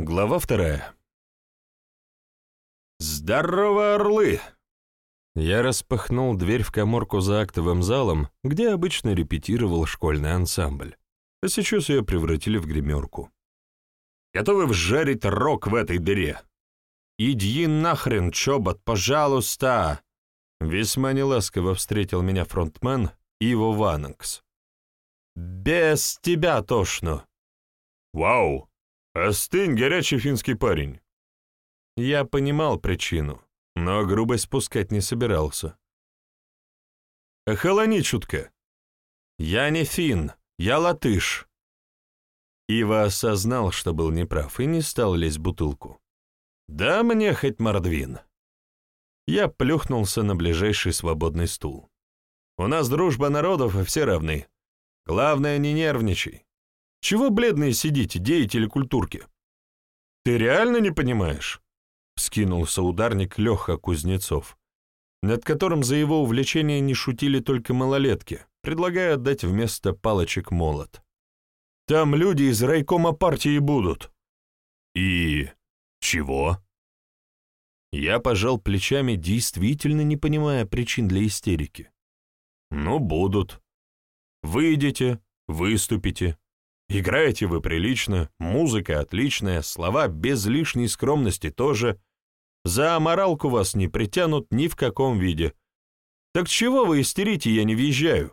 Глава 2. «Здорово, орлы!» Я распахнул дверь в каморку за актовым залом, где обычно репетировал школьный ансамбль, а сейчас ее превратили в гримерку. «Готовы вжарить рог в этой дыре?» «Иди нахрен, чобот, пожалуйста!» Весьма неласково встретил меня фронтмен Иво Ванакс. «Без тебя тошно!» «Вау! Остынь, горячий финский парень!» Я понимал причину, но грубость спускать не собирался. «Охолони чутка!» «Я не фин, я латыш!» Ива осознал, что был неправ, и не стал лезть в бутылку. «Да мне хоть мордвин!» Я плюхнулся на ближайший свободный стул. «У нас дружба народов, и все равны. Главное, не нервничай. Чего бледные сидите, деятели культурки?» «Ты реально не понимаешь?» — вскинулся ударник Леха Кузнецов, над которым за его увлечение не шутили только малолетки, предлагая отдать вместо палочек молот. «Там люди из райкома партии будут». «И... чего?» Я пожал плечами, действительно не понимая причин для истерики. «Ну, будут. Выйдете, выступите. Играете вы прилично, музыка отличная, слова без лишней скромности тоже. За аморалку вас не притянут ни в каком виде. Так чего вы истерите, я не въезжаю?»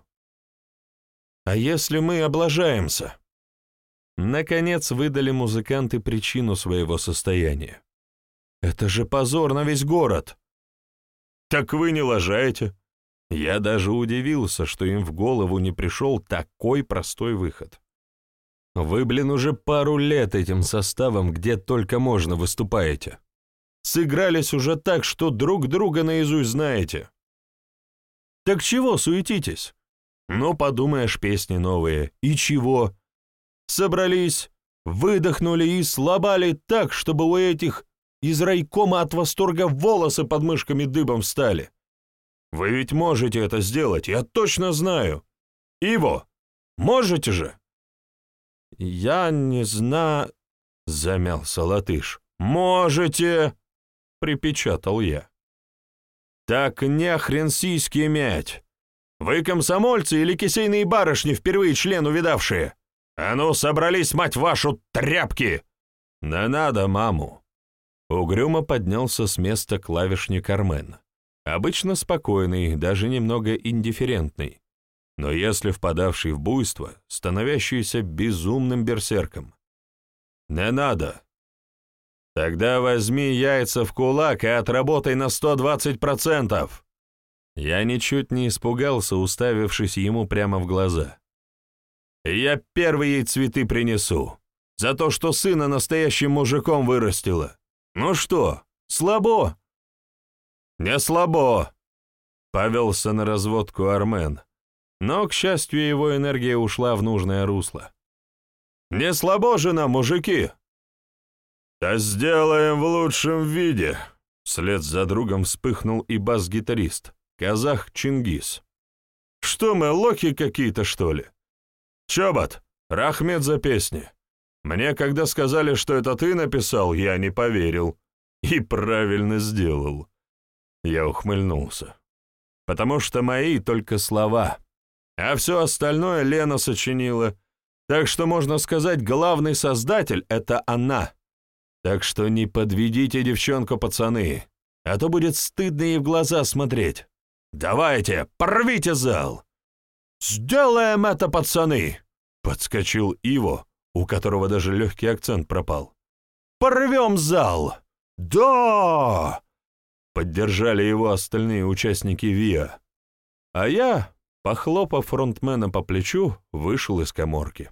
«А если мы облажаемся?» Наконец выдали музыканты причину своего состояния. «Это же позор на весь город!» «Так вы не лажаете!» Я даже удивился, что им в голову не пришел такой простой выход. «Вы, блин, уже пару лет этим составом где только можно выступаете. Сыгрались уже так, что друг друга наизусть знаете. Так чего суетитесь? Ну, подумаешь, песни новые. И чего? Собрались, выдохнули и слабали так, чтобы у этих из райкома от восторга волосы под мышками дыбом встали. Вы ведь можете это сделать, я точно знаю. Иво, можете же?» «Я не знаю», — замялся латыш. «Можете», — припечатал я. «Так нехрен сиськи мять. Вы комсомольцы или кисейные барышни, впервые член увидавшие? А ну, собрались, мать вашу, тряпки!» «Не надо, маму!» Угрюмо поднялся с места клавишник Армен. Обычно спокойный, даже немного индифферентный, но если впадавший в буйство, становящийся безумным берсерком. «Не надо!» «Тогда возьми яйца в кулак и отработай на 120%!» Я ничуть не испугался, уставившись ему прямо в глаза. «Я первый ей цветы принесу, за то, что сына настоящим мужиком вырастила. Ну что, слабо?» «Не слабо!» — повелся на разводку Армен, но, к счастью, его энергия ушла в нужное русло. «Не слабо же нам, мужики!» «Да сделаем в лучшем виде!» Вслед за другом вспыхнул и бас-гитарист, казах Чингис. «Что мы, лохи какие-то, что ли? Чобот, рахмет за песни. Мне, когда сказали, что это ты написал, я не поверил. И правильно сделал». Я ухмыльнулся. «Потому что мои только слова, а все остальное Лена сочинила. Так что, можно сказать, главный создатель — это она. Так что не подведите девчонку, пацаны, а то будет стыдно ей в глаза смотреть. Давайте, порвите зал!» «Сделаем это, пацаны!» — подскочил Иво, у которого даже легкий акцент пропал. «Порвем зал!» «Да!» — поддержали его остальные участники ВИА. А я, похлопав фронтмена по плечу, вышел из каморки.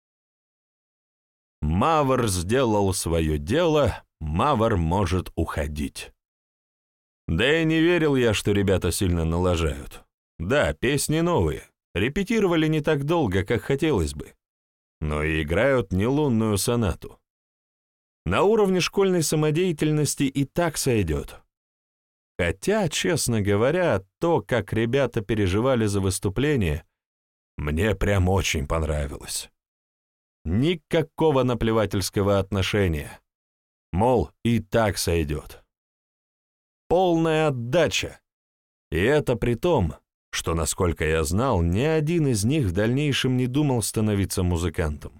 Мавр сделал свое дело, Мавр может уходить. Да и не верил я, что ребята сильно налажают. Да, песни новые, репетировали не так долго, как хотелось бы, но и играют не лунную сонату. На уровне школьной самодеятельности и так сойдет. Хотя, честно говоря, то, как ребята переживали за выступление, мне прям очень понравилось. Никакого наплевательского отношения. Мол, и так сойдет. Полная отдача. И это при том, что, насколько я знал, ни один из них в дальнейшем не думал становиться музыкантом.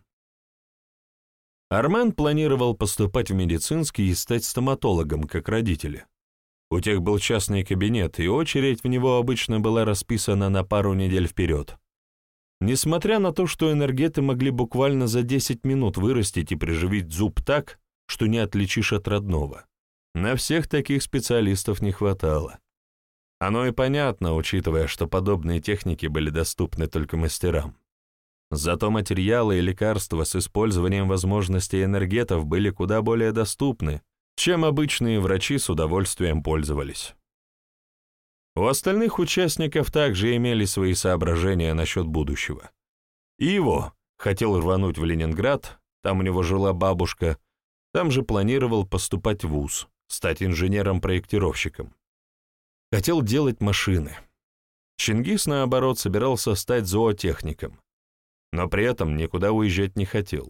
Армен планировал поступать в медицинский и стать стоматологом, как родители. У тех был частный кабинет, и очередь в него обычно была расписана на пару недель вперед. Несмотря на то, что энергеты могли буквально за 10 минут вырастить и приживить зуб так, что не отличишь от родного, на всех таких специалистов не хватало. Оно и понятно, учитывая, что подобные техники были доступны только мастерам. Зато материалы и лекарства с использованием возможностей энергетов были куда более доступны, чем обычные врачи с удовольствием пользовались. У остальных участников также имели свои соображения насчет будущего. Иво хотел рвануть в Ленинград, там у него жила бабушка, там же планировал поступать в вуз, стать инженером-проектировщиком. Хотел делать машины. Чингис, наоборот, собирался стать зоотехником, но при этом никуда уезжать не хотел.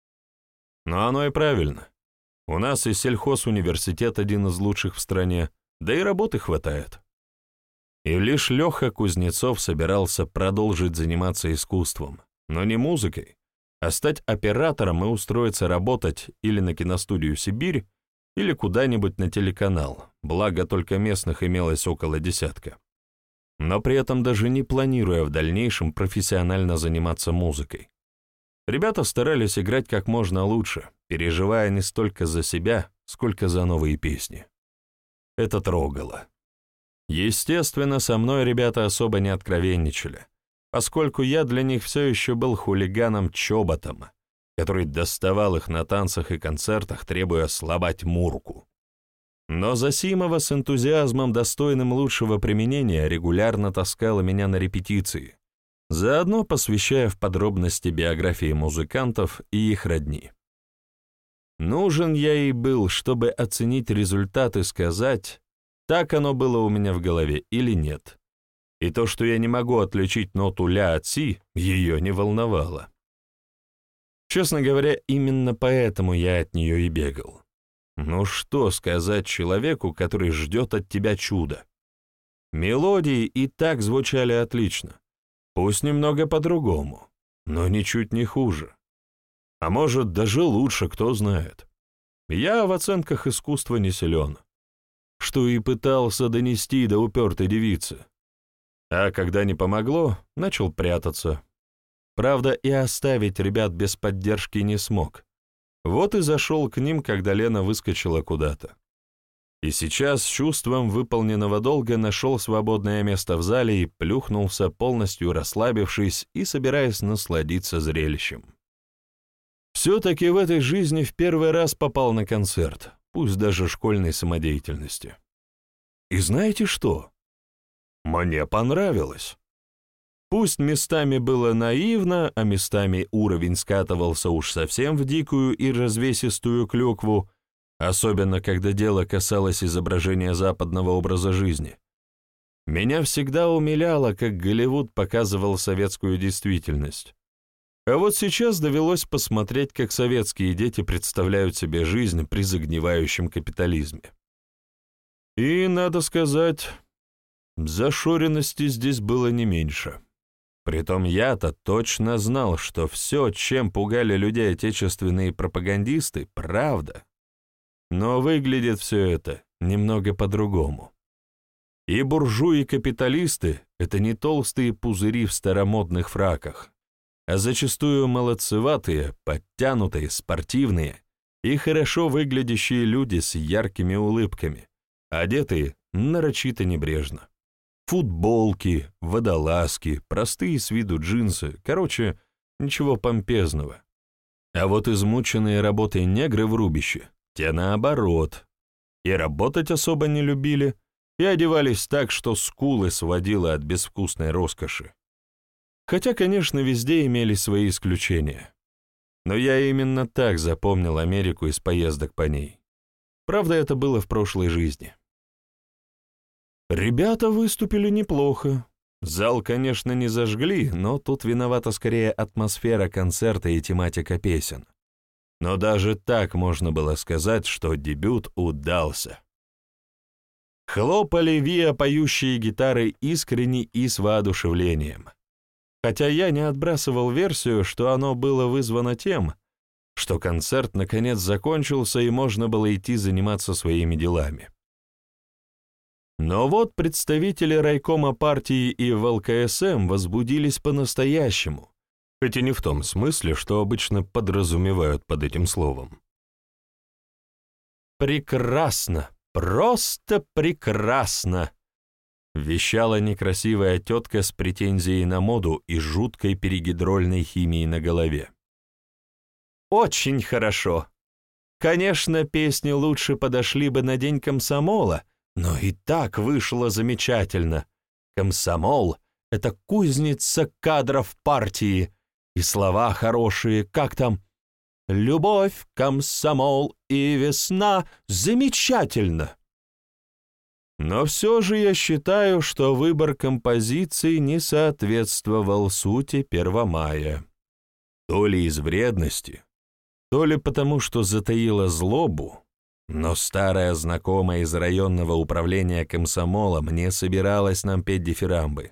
Но оно и правильно. У нас и сельхозуниверситет один из лучших в стране, да и работы хватает. И лишь Леха Кузнецов собирался продолжить заниматься искусством, но не музыкой, а стать оператором и устроиться работать или на киностудию «Сибирь», или куда-нибудь на телеканал, благо только местных имелось около десятка. Но при этом даже не планируя в дальнейшем профессионально заниматься музыкой. Ребята старались играть как можно лучше, переживая не столько за себя, сколько за новые песни. Это трогало. Естественно, со мной ребята особо не откровенничали, поскольку я для них все еще был хулиганом-чоботом, который доставал их на танцах и концертах, требуя слабать Мурку. Но Засимова с энтузиазмом, достойным лучшего применения, регулярно таскала меня на репетиции, заодно посвящая в подробности биографии музыкантов и их родни. Нужен я ей был, чтобы оценить результат и сказать, так оно было у меня в голове или нет. И то, что я не могу отличить ноту ля от си, ее не волновало. Честно говоря, именно поэтому я от нее и бегал. Ну что сказать человеку, который ждет от тебя чуда? Мелодии и так звучали отлично, пусть немного по-другому, но ничуть не хуже. А может, даже лучше, кто знает. Я в оценках искусства не силен, что и пытался донести до упертой девицы. А когда не помогло, начал прятаться. Правда, и оставить ребят без поддержки не смог. Вот и зашел к ним, когда Лена выскочила куда-то. И сейчас с чувством выполненного долга нашел свободное место в зале и плюхнулся, полностью расслабившись и собираясь насладиться зрелищем. Все-таки в этой жизни в первый раз попал на концерт, пусть даже школьной самодеятельности. И знаете что? Мне понравилось. Пусть местами было наивно, а местами уровень скатывался уж совсем в дикую и развесистую клюкву, особенно когда дело касалось изображения западного образа жизни. Меня всегда умиляло, как Голливуд показывал советскую действительность. А вот сейчас довелось посмотреть, как советские дети представляют себе жизнь при загнивающем капитализме. И, надо сказать, зашоренности здесь было не меньше. Притом я-то точно знал, что все, чем пугали людей отечественные пропагандисты, правда. Но выглядит все это немного по-другому. И буржуи-капиталисты — это не толстые пузыри в старомодных фраках, а зачастую молодцеватые, подтянутые, спортивные и хорошо выглядящие люди с яркими улыбками, одетые нарочито небрежно. Футболки, водолазки, простые с виду джинсы, короче, ничего помпезного. А вот измученные работой негры в рубище, те наоборот, и работать особо не любили, и одевались так, что скулы сводило от безвкусной роскоши. Хотя, конечно, везде имелись свои исключения. Но я именно так запомнил Америку из поездок по ней. Правда, это было в прошлой жизни. Ребята выступили неплохо. Зал, конечно, не зажгли, но тут виновата скорее атмосфера концерта и тематика песен. но даже так можно было сказать, что дебют удался. Хлопали виа поющие гитары искренне и с воодушевлением. Хотя я не отбрасывал версию, что оно было вызвано тем, что концерт наконец закончился и можно было идти заниматься своими делами. Но вот представители райкома партии и ВЛКСМ возбудились по-настоящему, хоть и не в том смысле, что обычно подразумевают под этим словом. «Прекрасно! Просто прекрасно!» — вещала некрасивая тетка с претензией на моду и жуткой перегидрольной химией на голове. «Очень хорошо! Конечно, песни лучше подошли бы на День комсомола, но и так вышло замечательно. Комсомол — это кузница кадров партии, и слова хорошие, как там «Любовь, комсомол и весна» — замечательно. Но все же я считаю, что выбор композиций не соответствовал сути 1 мая. То ли из вредности, то ли потому, что затаила злобу, но старая знакомая из районного управления комсомола мне собиралась нам петь дифирамбы.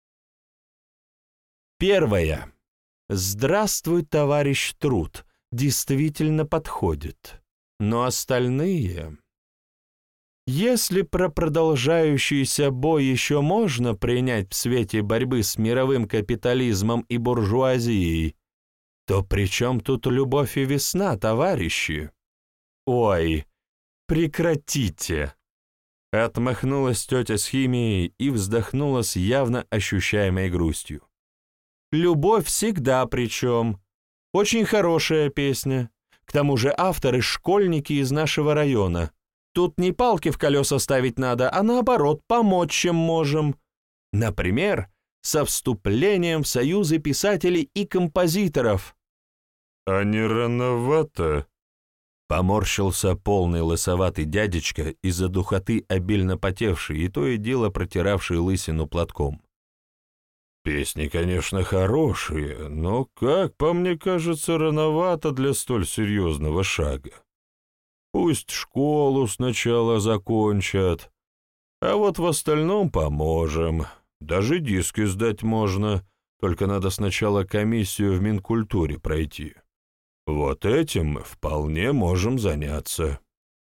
Первая. «Здравствуй, товарищ труд», действительно подходит. Но остальные... Если про продолжающийся бой еще можно принять в свете борьбы с мировым капитализмом и буржуазией, то при чем тут любовь и весна, товарищи? Ой, прекратите! Отмахнулась тетя с химией и вздохнула с явно ощущаемой грустью. Любовь всегда причем. Очень хорошая песня. К тому же авторы — школьники из нашего района. Тут не палки в колеса ставить надо, а наоборот, помочь чем можем. Например, со вступлением в союзы писателей и композиторов. «А не рановато?» — поморщился полный лысоватый дядечка из-за духоты обильно потевший и то и дело протиравший лысину платком. «Песни, конечно, хорошие, но, как по мне кажется, рановато для столь серьезного шага. Пусть школу сначала закончат, а вот в остальном поможем. Даже диски сдать можно, только надо сначала комиссию в Минкультуре пройти. Вот этим мы вполне можем заняться».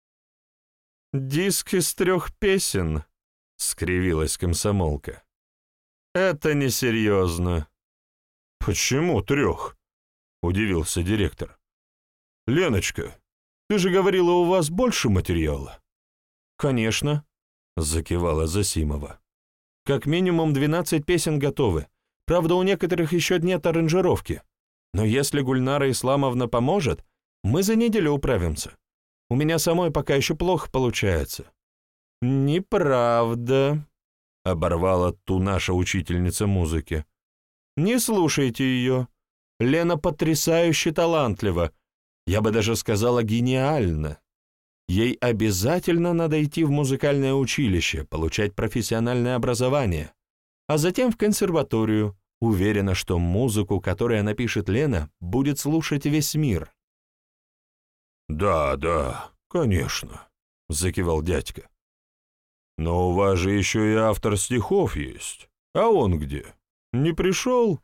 «Диск из 3 песен», — скривилась комсомолка. «Это несерьезно». «Почему 3?» — удивился директор. «Леночка, ты же говорила, у вас больше материала?» «Конечно», — закивала Засимова. «Как минимум 12 песен готовы. Правда, у некоторых еще нет аранжировки. Но если Гульнара Исламовна поможет, мы за неделю управимся. У меня самой пока еще плохо получается». «Неправда», — оборвала ту наша учительница музыки. «Не слушайте ее. Лена потрясающе талантлива. Я бы даже сказала, гениально. Ей обязательно надо идти в музыкальное училище, получать профессиональное образование, а затем в консерваторию. Уверена, что музыку, которую напишет Лена, будет слушать весь мир». «Да, да, конечно», — закивал дядька. «Но у вас же еще и автор стихов есть. А он где? Не пришел?»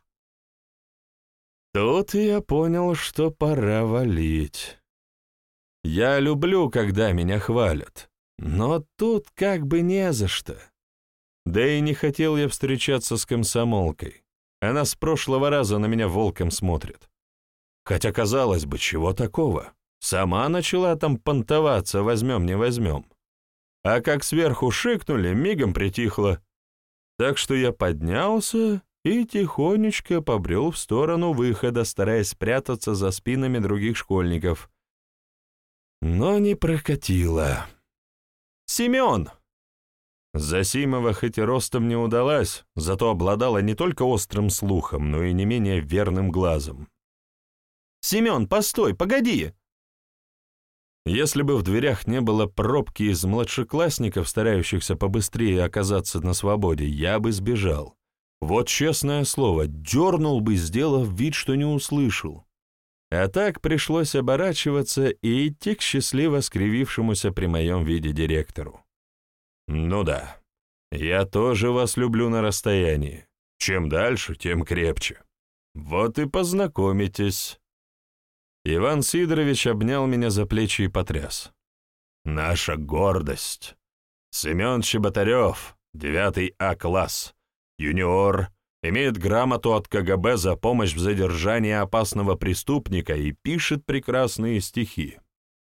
Тут я понял, что пора валить. Я люблю, когда меня хвалят, но тут как бы не за что. Да и не хотел я встречаться с комсомолкой. Она с прошлого раза на меня волком смотрит. Хотя, казалось бы, чего такого? Сама начала там понтоваться, возьмем, не возьмем. А как сверху шикнули, мигом притихло. Так что я поднялся и тихонечко побрел в сторону выхода, стараясь спрятаться за спинами других школьников. Но не прокатило. «Семен!» Засимова хоть и ростом не удалась, зато обладала не только острым слухом, но и не менее верным глазом. «Семен, постой, погоди!» Если бы в дверях не было пробки из младшеклассников, старающихся побыстрее оказаться на свободе, я бы сбежал. Вот честное слово, дернул бы, сделав вид, что не услышал. А так пришлось оборачиваться и идти к счастливо скривившемуся при моем виде директору. Ну да, я тоже вас люблю на расстоянии. Чем дальше, тем крепче. Вот и познакомитесь. Иван Сидорович обнял меня за плечи и потряс. Наша гордость. Семен Чеботарев, 9 А-класс, юниор, имеет грамоту от КГБ за помощь в задержании опасного преступника и пишет прекрасные стихи.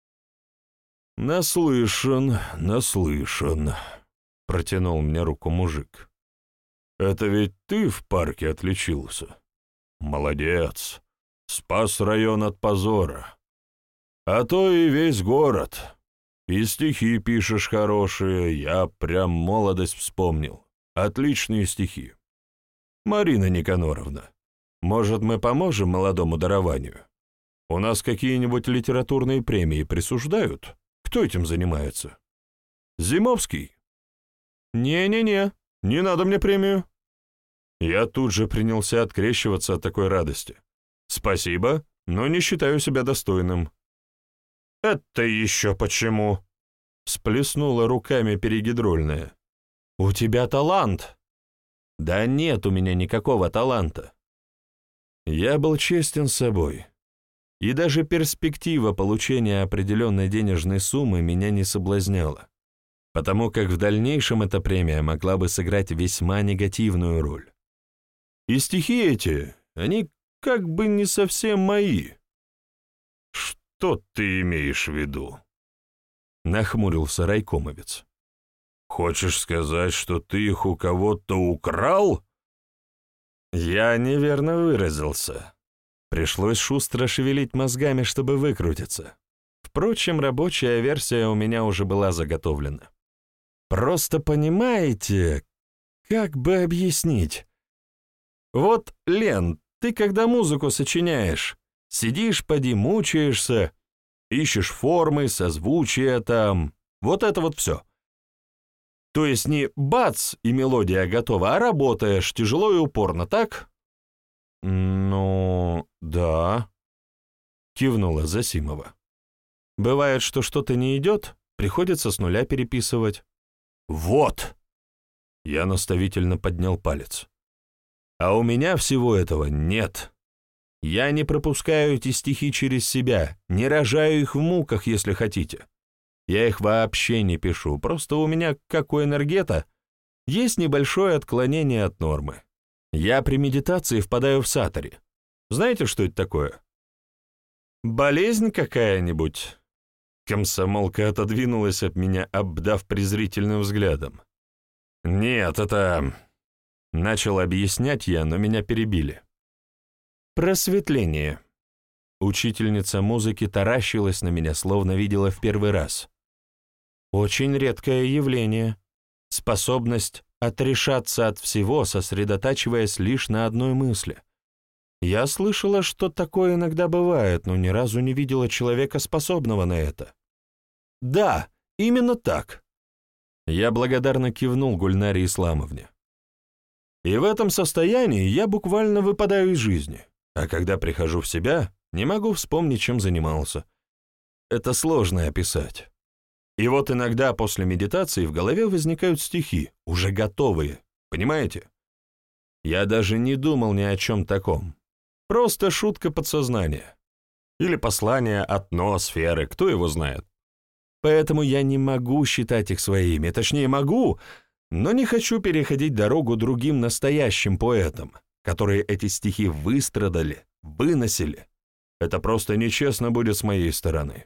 «Наслышан, наслышан», — протянул мне руку мужик. «Это ведь ты в парке отличился? Молодец, спас район от позора. А то и весь город. И стихи пишешь хорошие, я прям молодость вспомнил. Отличные стихи. Марина Никаноровна, может, мы поможем молодому дарованию? У нас какие-нибудь литературные премии присуждают? Кто этим занимается? Зимовский? Не-не-не, не надо мне премию». Я тут же принялся открещиваться от такой радости. «Спасибо, но не считаю себя достойным». «Это еще почему?» — всплеснула руками перегидрольная. «У тебя талант». «Да нет у меня никакого таланта». Я был честен с собой, и даже перспектива получения определенной денежной суммы меня не соблазняла, потому как в дальнейшем эта премия могла бы сыграть весьма негативную роль. И стихи эти, они как бы не совсем мои. «Что ты имеешь в виду?» — нахмурился райкомовец. «Хочешь сказать, что ты их у кого-то украл?» Я неверно выразился. Пришлось шустро шевелить мозгами, чтобы выкрутиться. Впрочем, рабочая версия у меня уже была заготовлена. Просто понимаете, как бы объяснить? Вот, Лен, ты когда музыку сочиняешь, сидишь, поди, мучаешься, ищешь формы, созвучия там, вот это вот все. То есть не бац, и мелодия готова, а работаешь тяжело и упорно, так? Ну, да, кивнула Засимова. Бывает, что что-то не идет, приходится с нуля переписывать. Вот! Я наставительно поднял палец. А у меня всего этого нет. Я не пропускаю эти стихи через себя, не рожаю их в муках, если хотите. Я их вообще не пишу, просто у меня, как у энергета, есть небольшое отклонение от нормы. Я при медитации впадаю в сатори. Знаете, что это такое? Болезнь какая-нибудь? Комсомолка отодвинулась от меня, обдав презрительным взглядом. Нет, это... Начал объяснять я, но меня перебили. Просветление. Учительница музыки таращилась на меня, словно видела в первый раз. Очень редкое явление. Способность отрешаться от всего, сосредотачиваясь лишь на одной мысли. Я слышала, что такое иногда бывает, но ни разу не видела человека, способного на это. Да, именно так. Я благодарно кивнул Гульнаре Исламовне. И в этом состоянии я буквально выпадаю из жизни, а когда прихожу в себя, не могу вспомнить, чем занимался. Это сложно описать. И вот иногда после медитации в голове возникают стихи, уже готовые, понимаете? Я даже не думал ни о чем таком. Просто шутка подсознания. Или послание от ноосферы, кто его знает. Поэтому я не могу считать их своими, точнее могу, но не хочу переходить дорогу другим настоящим поэтам, которые эти стихи выстрадали, выносили. Это просто нечестно будет с моей стороны.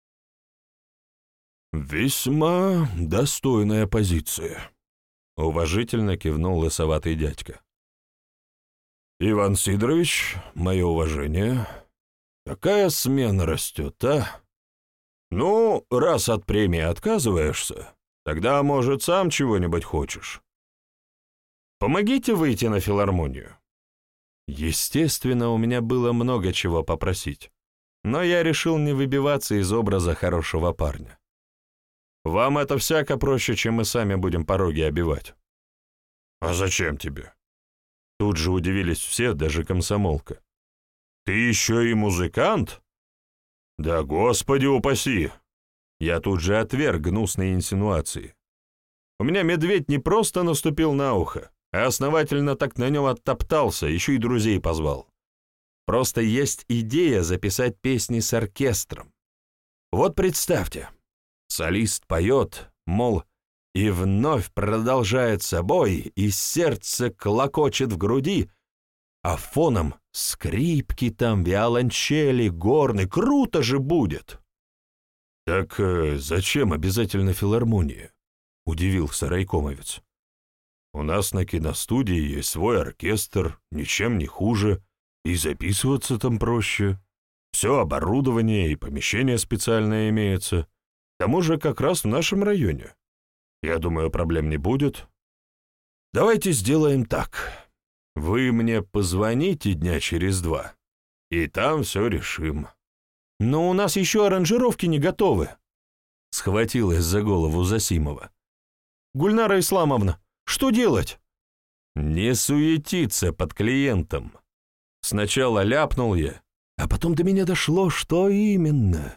«Весьма достойная позиция», — уважительно кивнул лысоватый дядька. «Иван Сидорович, мое уважение. Какая смена растет, а? Ну, раз от премии отказываешься, тогда, может, сам чего-нибудь хочешь. Помогите выйти на филармонию». Естественно, у меня было много чего попросить, но я решил не выбиваться из образа хорошего парня. Вам это всяко проще, чем мы сами будем пороги обивать. А зачем тебе? Тут же удивились все, даже комсомолка. Ты еще и музыкант? Да господи упаси! Я тут же отверг гнусные инсинуации. У меня медведь не просто наступил на ухо, а основательно так на нем оттоптался, еще и друзей позвал. Просто есть идея записать песни с оркестром. Вот представьте, солист поет, мол, и вновь продолжает собой, и сердце клокочет в груди, а фоном скрипки там, виолончели, горны, круто же будет. «Так зачем обязательно филармония?» — удивился райкомовец. «У нас на киностудии есть свой оркестр, ничем не хуже, и записываться там проще. Все оборудование и помещение специальное имеется. К тому же как раз в нашем районе. Я думаю, проблем не будет. Давайте сделаем так. Вы мне позвоните дня через 2, и там все решим». «Но у нас еще аранжировки не готовы», — схватилась за голову Засимова. «Гульнара Исламовна, что делать?» «Не суетиться под клиентом. Сначала ляпнул я, а потом до меня дошло, что именно.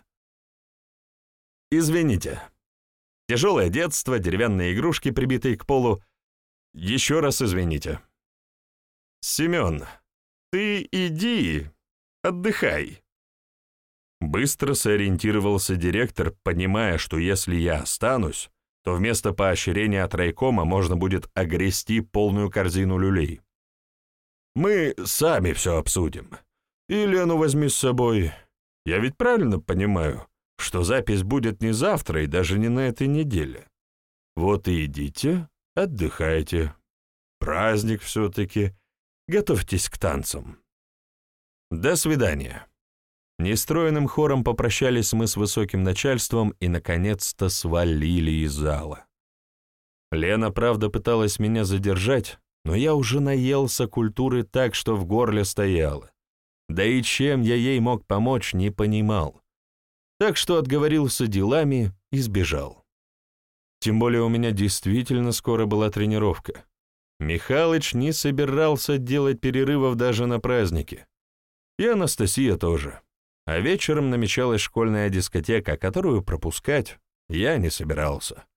Извините. Тяжелое детство, деревянные игрушки, прибитые к полу. Еще раз извините. Семен, ты иди, отдыхай». Быстро сориентировался директор, понимая, что если я останусь, то вместо поощрения от райкома можно будет огрести полную корзину люлей. «Мы сами все обсудим. И Лену возьми с собой. Я ведь правильно понимаю, что запись будет не завтра и даже не на этой неделе. Вот и идите, отдыхайте. Праздник все-таки. Готовьтесь к танцам. До свидания». Нестроенным хором попрощались мы с высоким начальством и, наконец-то, свалили из зала. Лена, правда, пыталась меня задержать, но я уже наелся культуры так, что в горле стояло. Да и чем я ей мог помочь, не понимал. Так что отговорился делами и сбежал. Тем более у меня действительно скоро была тренировка. Михалыч не собирался делать перерывов даже на праздники. И Анастасия тоже. А вечером намечалась школьная дискотека, которую пропускать я не собирался.